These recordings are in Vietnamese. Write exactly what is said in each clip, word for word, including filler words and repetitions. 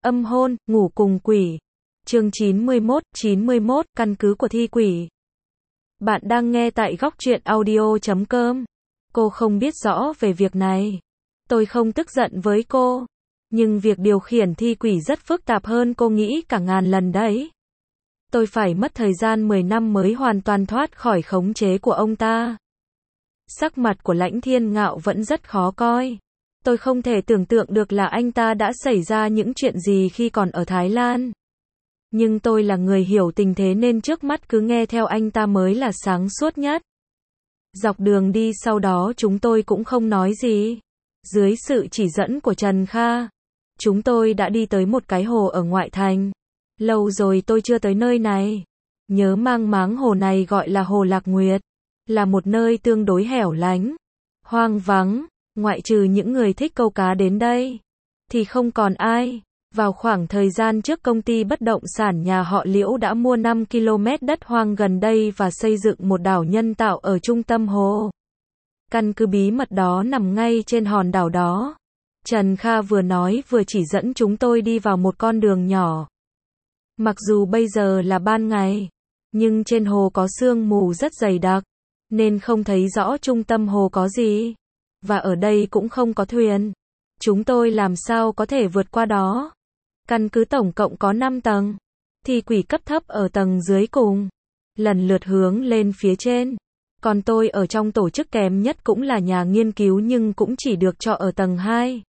Âm hôn, ngủ cùng quỷ. Chương chín mươi mốt, chín mươi mốt, căn cứ của thi quỷ. Bạn đang nghe tại góc truyện audio chấm com. Cô không biết rõ về việc này. Tôi không tức giận với cô. Nhưng việc điều khiển thi quỷ rất phức tạp hơn cô nghĩ cả ngàn lần đấy. Tôi phải mất thời gian mười năm mới hoàn toàn thoát khỏi khống chế của ông ta. Sắc mặt của Lãnh Thiên Ngạo vẫn rất khó coi. Tôi không thể tưởng tượng được là anh ta đã xảy ra những chuyện gì khi còn ở Thái Lan. Nhưng tôi là người hiểu tình thế nên trước mắt cứ nghe theo anh ta mới là sáng suốt nhất. Dọc đường đi sau đó chúng tôi cũng không nói gì. Dưới sự chỉ dẫn của Trần Kha, chúng tôi đã đi tới một cái hồ ở ngoại thành. Lâu rồi tôi chưa tới nơi này. Nhớ mang máng hồ này gọi là Hồ Lạc Nguyệt. Là một nơi tương đối hẻo lánh, hoang vắng, ngoại trừ những người thích câu cá đến đây, thì không còn ai. Vào khoảng thời gian trước công ty bất động sản nhà họ Liễu đã mua năm ki lô mét đất hoang gần đây và xây dựng một đảo nhân tạo ở trung tâm hồ. Căn cứ bí mật đó nằm ngay trên hòn đảo đó. Trần Kha vừa nói vừa chỉ dẫn chúng tôi đi vào một con đường nhỏ. Mặc dù bây giờ là ban ngày, nhưng trên hồ có sương mù rất dày đặc, nên không thấy rõ trung tâm hồ có gì. Và ở đây cũng không có thuyền. Chúng tôi làm sao có thể vượt qua đó? Căn cứ tổng cộng có năm tầng. Thi quỷ cấp thấp ở tầng dưới cùng, lần lượt hướng lên phía trên. Còn tôi ở trong tổ chức kém nhất cũng là nhà nghiên cứu nhưng cũng chỉ được cho ở tầng hai.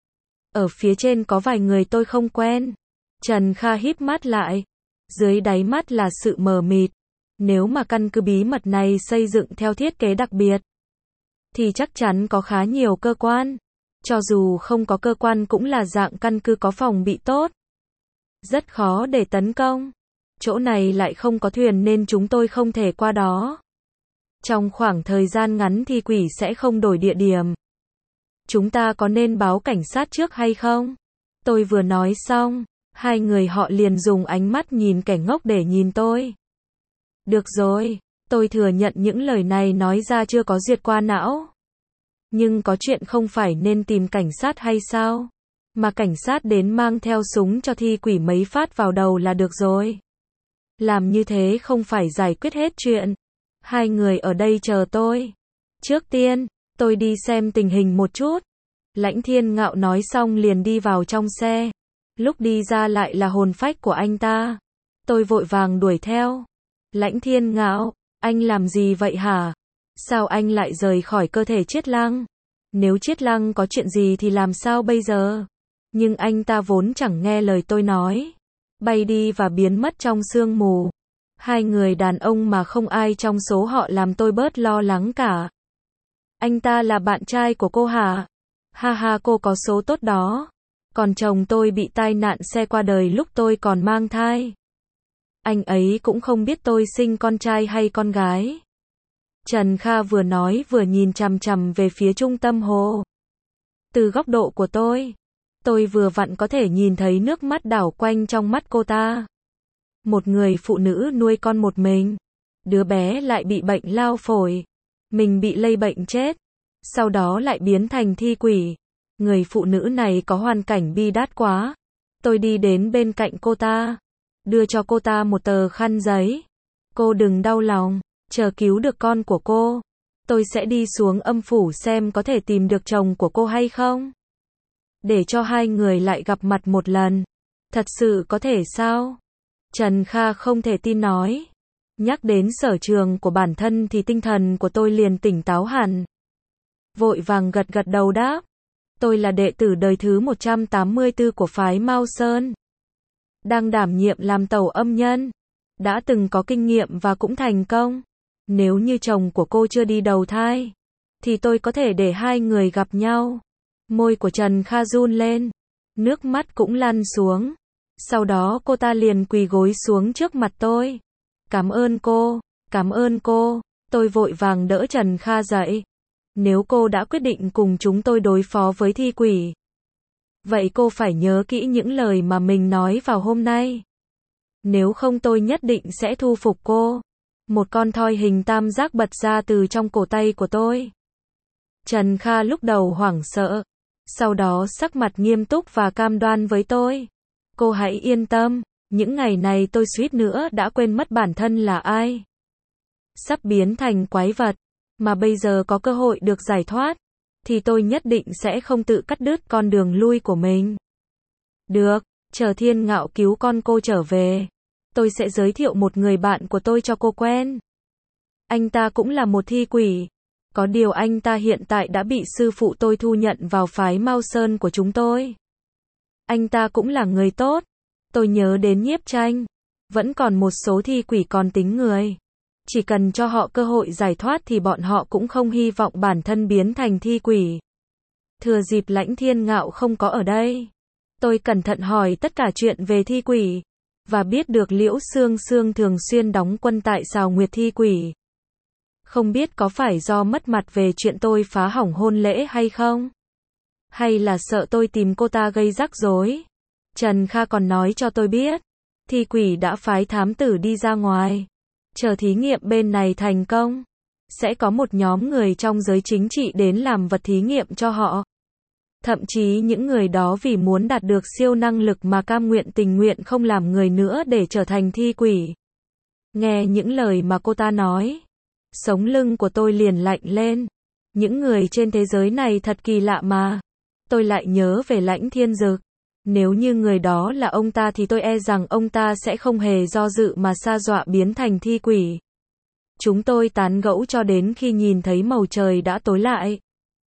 Ở phía trên có vài người tôi không quen. Trần Kha híp mắt lại. Dưới đáy mắt là sự mờ mịt. Nếu mà căn cứ bí mật này xây dựng theo thiết kế đặc biệt, thì chắc chắn có khá nhiều cơ quan. Cho dù không có cơ quan cũng là dạng căn cứ có phòng bị tốt. Rất khó để tấn công. Chỗ này lại không có thuyền nên chúng tôi không thể qua đó. Trong khoảng thời gian ngắn thi quỷ sẽ không đổi địa điểm. Chúng ta có nên báo cảnh sát trước hay không? Tôi vừa nói xong, hai người họ liền dùng ánh mắt nhìn kẻ ngốc để nhìn tôi. Được rồi, tôi thừa nhận những lời này nói ra chưa có duyệt qua não. Nhưng có chuyện không phải nên tìm cảnh sát hay sao? Mà cảnh sát đến mang theo súng cho thi quỷ mấy phát vào đầu là được rồi. Làm như thế không phải giải quyết hết chuyện. Hai người ở đây chờ tôi. Trước tiên, tôi đi xem tình hình một chút. Lãnh Thiên Ngạo nói xong liền đi vào trong xe. Lúc đi ra lại là hồn phách của anh ta. Tôi vội vàng đuổi theo. Lãnh Thiên Ngạo, anh làm gì vậy hả? Sao anh lại rời khỏi cơ thể Chiết Lăng? Nếu Chiết Lăng có chuyện gì thì làm sao bây giờ? Nhưng anh ta vốn chẳng nghe lời tôi nói. Bay đi và biến mất trong sương mù. Hai người đàn ông mà không ai trong số họ làm tôi bớt lo lắng cả. Anh ta là bạn trai của cô hả? Ha ha, cô có số tốt đó. Còn chồng tôi bị tai nạn xe qua đời lúc tôi còn mang thai. Anh ấy cũng không biết tôi sinh con trai hay con gái. Trần Kha vừa nói vừa nhìn chằm chằm về phía trung tâm hồ. Từ góc độ của tôi, tôi vừa vặn có thể nhìn thấy nước mắt đảo quanh trong mắt cô ta. Một người phụ nữ nuôi con một mình. Đứa bé lại bị bệnh lao phổi. Mình bị lây bệnh chết. Sau đó lại biến thành thi quỷ. Người phụ nữ này có hoàn cảnh bi đát quá. Tôi đi đến bên cạnh cô ta. Đưa cho cô ta một tờ khăn giấy. Cô đừng đau lòng. Chờ cứu được con của cô, tôi sẽ đi xuống âm phủ xem có thể tìm được chồng của cô hay không. Để cho hai người lại gặp mặt một lần. Thật sự có thể sao? Trần Kha không thể tin nói. Nhắc đến sở trường của bản thân thì tinh thần của tôi liền tỉnh táo hẳn. Vội vàng gật gật đầu đáp. Tôi là đệ tử đời thứ một trăm tám mươi tư của phái Mao Sơn. Đang đảm nhiệm làm tẩu âm nhân. Đã từng có kinh nghiệm và cũng thành công. Nếu như chồng của cô chưa đi đầu thai, thì tôi có thể để hai người gặp nhau. Môi của Trần Kha run lên. Nước mắt cũng lăn xuống. Sau đó cô ta liền quỳ gối xuống trước mặt tôi. Cảm ơn cô, cảm ơn cô. Tôi vội vàng đỡ Trần Kha dậy. Nếu cô đã quyết định cùng chúng tôi đối phó với thi quỷ, vậy cô phải nhớ kỹ những lời mà mình nói vào hôm nay. Nếu không tôi nhất định sẽ thu phục cô. Một con thoi hình tam giác bật ra từ trong cổ tay của tôi. Trần Kha lúc đầu hoảng sợ. Sau đó sắc mặt nghiêm túc và cam đoan với tôi. Cô hãy yên tâm, những ngày này tôi suýt nữa đã quên mất bản thân là ai. Sắp biến thành quái vật, mà bây giờ có cơ hội được giải thoát, thì tôi nhất định sẽ không tự cắt đứt con đường lui của mình. Được, chờ Thiên Ngạo cứu con cô trở về, tôi sẽ giới thiệu một người bạn của tôi cho cô quen. Anh ta cũng là một thi quỷ. Có điều anh ta hiện tại đã bị sư phụ tôi thu nhận vào phái Mao Sơn của chúng tôi. Anh ta cũng là người tốt. Tôi nhớ đến Nhiếp Tranh. Vẫn còn một số thi quỷ còn tính người. Chỉ cần cho họ cơ hội giải thoát thì bọn họ cũng không hy vọng bản thân biến thành thi quỷ. Thừa dịp Lãnh Thiên Ngạo không có ở đây, tôi cẩn thận hỏi tất cả chuyện về thi quỷ, và biết được Liễu Sương Sương thường xuyên đóng quân tại Sào Nguyệt thi quỷ. Không biết có phải do mất mặt về chuyện tôi phá hỏng hôn lễ hay không? Hay là sợ tôi tìm cô ta gây rắc rối? Trần Kha còn nói cho tôi biết, thi quỷ đã phái thám tử đi ra ngoài. Chờ thí nghiệm bên này thành công, sẽ có một nhóm người trong giới chính trị đến làm vật thí nghiệm cho họ. Thậm chí những người đó vì muốn đạt được siêu năng lực mà cam nguyện tình nguyện không làm người nữa để trở thành thi quỷ. Nghe những lời mà cô ta nói, sống lưng của tôi liền lạnh lên. Những người trên thế giới này thật kỳ lạ mà. Tôi lại nhớ về Lãnh Thiên Dực. Nếu như người đó là ông ta thì tôi e rằng ông ta sẽ không hề do dự mà sa dọa biến thành thi quỷ. Chúng tôi tán gẫu cho đến khi nhìn thấy màu trời đã tối lại.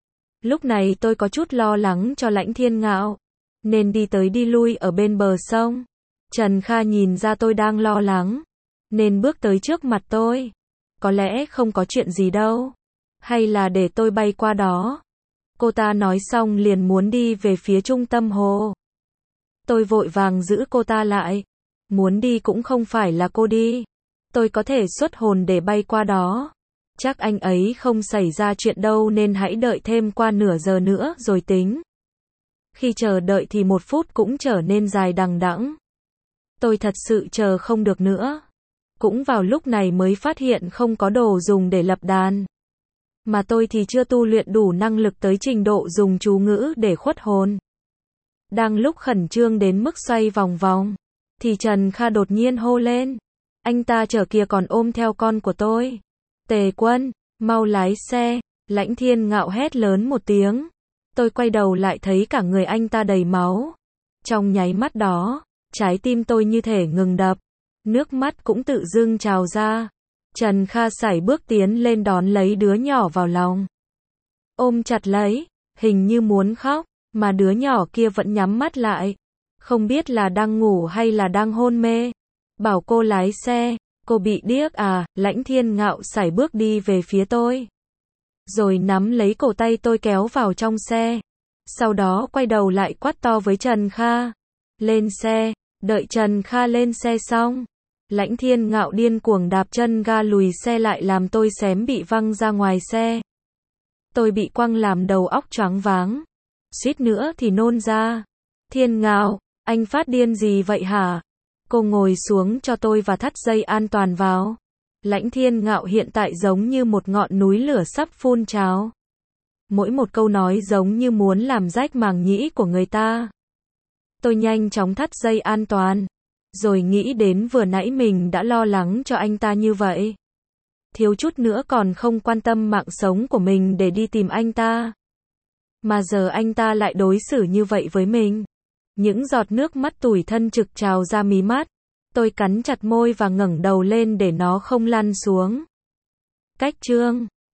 Lúc này tôi có chút lo lắng cho Lãnh Thiên Ngạo, nên đi tới đi lui ở bên bờ sông. Trần Kha nhìn ra tôi đang lo lắng, nên bước tới trước mặt tôi. Có lẽ không có chuyện gì đâu. Hay là để tôi bay qua đó. Cô ta nói xong liền muốn đi về phía trung tâm hồ. Tôi vội vàng giữ cô ta lại. Muốn đi cũng không phải là cô đi. Tôi có thể xuất hồn để bay qua đó. Chắc anh ấy không xảy ra chuyện đâu nên hãy đợi thêm qua nửa giờ nữa rồi tính. Khi chờ đợi thì một phút cũng trở nên dài đằng đẵng. Tôi thật sự chờ không được nữa. Cũng vào lúc này mới phát hiện không có đồ dùng để lập đàn. Mà tôi thì chưa tu luyện đủ năng lực tới trình độ dùng chú ngữ để khuất hồn. Đang lúc khẩn trương đến mức xoay vòng vòng, thì Trần Kha đột nhiên hô lên. Anh ta chở kia còn ôm theo con của tôi. Tề Quân, mau lái xe. Lãnh Thiên Ngạo hét lớn một tiếng. Tôi quay đầu lại thấy cả người anh ta đầy máu. Trong nháy mắt đó, trái tim tôi như thể ngừng đập. Nước mắt cũng tự dưng trào ra. Trần Kha sải bước tiến lên đón lấy đứa nhỏ vào lòng. Ôm chặt lấy, hình như muốn khóc, mà đứa nhỏ kia vẫn nhắm mắt lại. Không biết là đang ngủ hay là đang hôn mê. Bảo cô lái xe, cô bị điếc à? Lãnh Thiên Ngạo sải bước đi về phía tôi. Rồi nắm lấy cổ tay tôi kéo vào trong xe. Sau đó quay đầu lại quát to với Trần Kha. Lên xe, đợi Trần Kha lên xe xong. Lãnh Thiên Ngạo điên cuồng đạp chân ga lùi xe lại làm tôi xém bị văng ra ngoài xe. Tôi bị quăng làm đầu óc choáng váng. Suýt nữa thì nôn ra. Thiên Ngạo, anh phát điên gì vậy hả? Cô ngồi xuống cho tôi và thắt dây an toàn vào. Lãnh Thiên Ngạo hiện tại giống như một ngọn núi lửa sắp phun trào. Mỗi một câu nói giống như muốn làm rách màng nhĩ của người ta. Tôi nhanh chóng thắt dây an toàn. Rồi nghĩ đến vừa nãy mình đã lo lắng cho anh ta như vậy. Thiếu chút nữa còn không quan tâm mạng sống của mình để đi tìm anh ta. Mà giờ anh ta lại đối xử như vậy với mình. Những giọt nước mắt tủi thân trực trào ra mí mắt. Tôi cắn chặt môi và ngẩng đầu lên để nó không lăn xuống. Cách chương